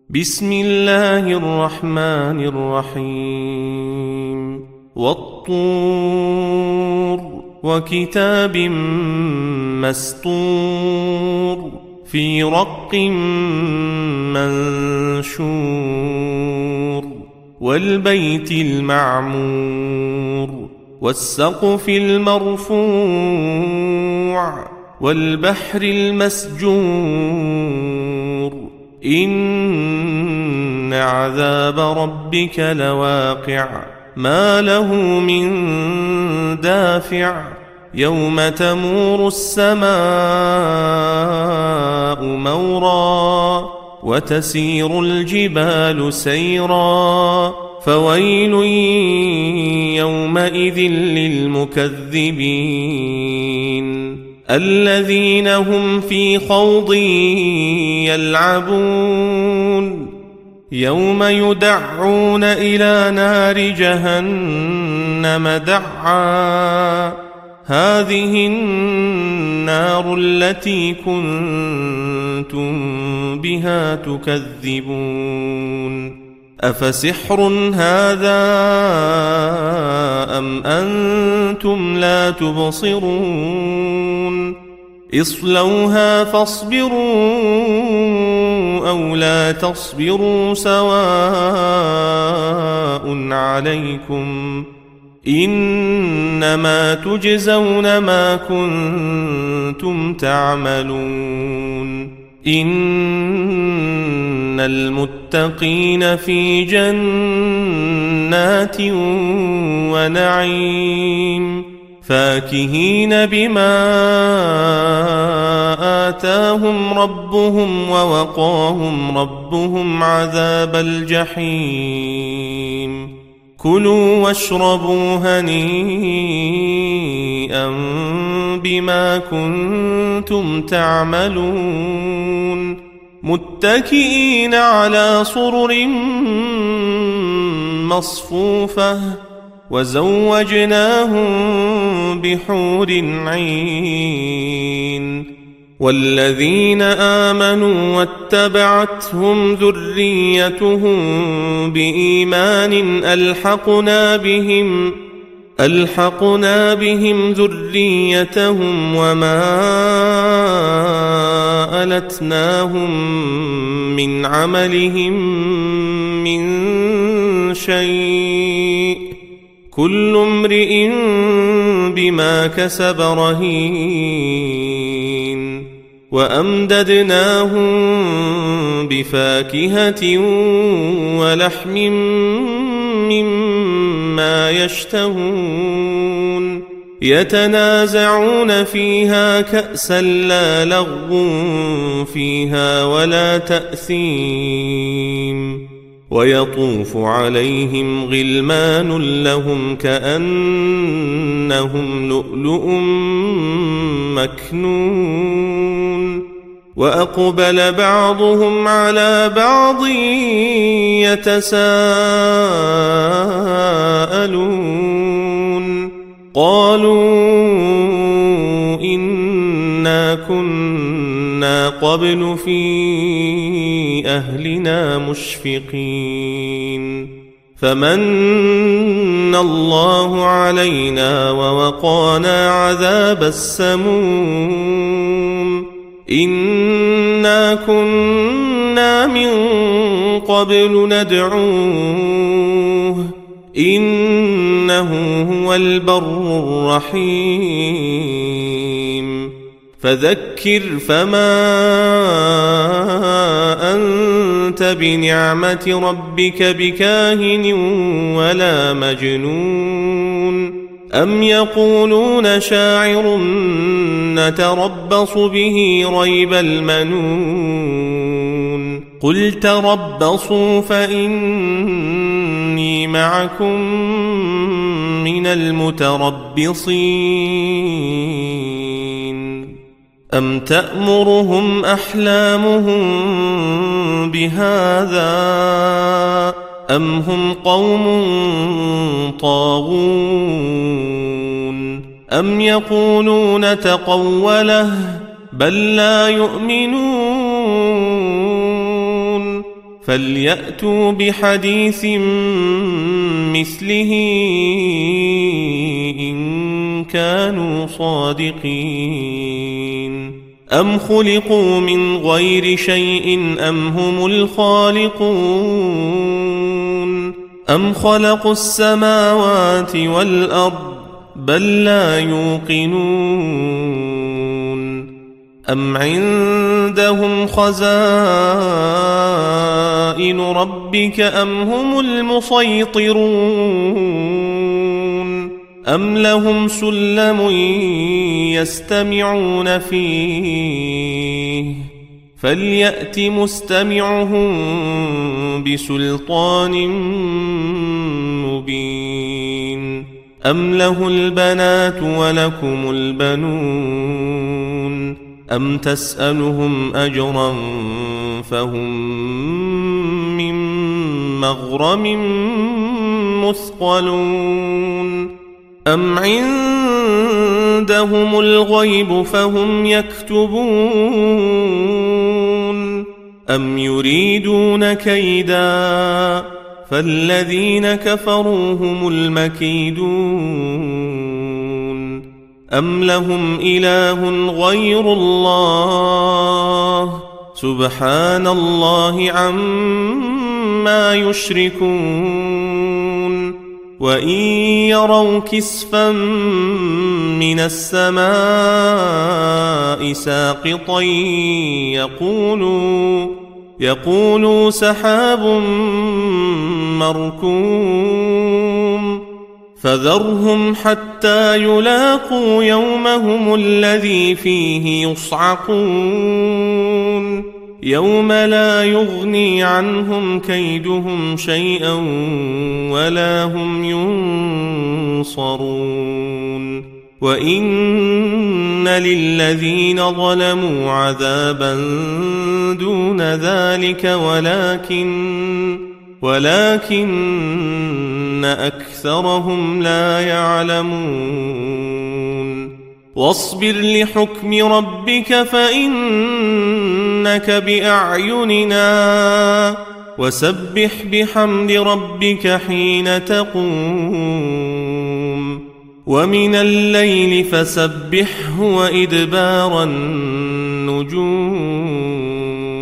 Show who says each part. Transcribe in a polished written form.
Speaker 1: بسم الله الرحمن الرحيم والطور وكتاب مسطور في رق منشور والبيت المعمور والسقف المرفوع والبحر المسجور إن عذاب ربك لواقع ما له من دافع يوم تمور السماء مورا وتسير الجبال سيرا فويل يومئذ للمكذبين الذين هم في خوض يلعبون يوم يدعون إلى نار جهنم دعا هذه النار التي كنتم بها تكذبون أفسحر هذا أم أنتم لا تبصرون اصلوها فاصبروا أو لا تصبروا سواء عليكم إنما تجزون ما كنتم تعملون إن المتقين في جنات ونعيم فاكهين بما آتاهم ربهم ووقاهم ربهم عذاب الجحيم كلوا واشربوا هنيئا بما كنتم تعملون متكئين على سرر مصفوفة وزوجناهم بحور عين والذين آمنوا واتبعتهم ذريتهم بإيمان ألحقنا بهم ذريتهم وما ألتناهم من عملهم من شيء كل امرئ بما كسب رهين وأمددناهم بفاكهة ولحم مما يشتهون يتنازعون فيها كأسا لا لغو فيها ولا تأثيم ويطوف عليهم غلمان لهم كأنهم لؤلؤ مكنون وأقبل بعضهم على بعض يتساءلون قالوا إنا كنا قبل في أهلنا مشفقين فمن الله علينا ووقانا عذاب السموم إنا كنا من قبل ندعوه إنه هو البر الرحيم فذكر فما أنت بنعمة ربك بكاهن ولا مجنون أم يقولون شاعر نتربص به ريب المنون قل تربصوا فإني معكم من المتربصين أم تأمرهم أحلامهم بهذا أم هم قوم طاغون أم يقولون تقوله بل لا يؤمنون فليأتوا بحديث مثله إن كانوا صادقين أم خلقوا من غير شيء أم هم الخالقون أم خلقوا السماوات والأرض بل لا يوقنون أم عندهم خزائن ربك أم هم المسيطرون أم لهم سلم يستمعون فيه فليأت مستمعهم بسلطان مبين أم له البنات ولكم البنون أم تسألهم أجرا فهم من مغرم مثقلون أم عندهم الغيب فهم يكتبون أم يريدون كيدا فالذين كفروا هم المكيدون أم لهم إله غير الله سبحان الله عما يشركون وإن يروا كسفا من السماء ساقطا يقولوا سحاب مركوم فذرهم حتى يلاقوا يومهم الذي فيه يصعقون يوم لا يغني عنهم كيدهم شيئا ولا هم ينصرون وإن للذين ظلموا عذابا دون ذلك ولكن أكثرهم لا يعلمون واصبر لحكم ربك فإنك بأعيننا وسبح بحمد ربك حين تقوم ومن الليل فسبحه وإدبار النجوم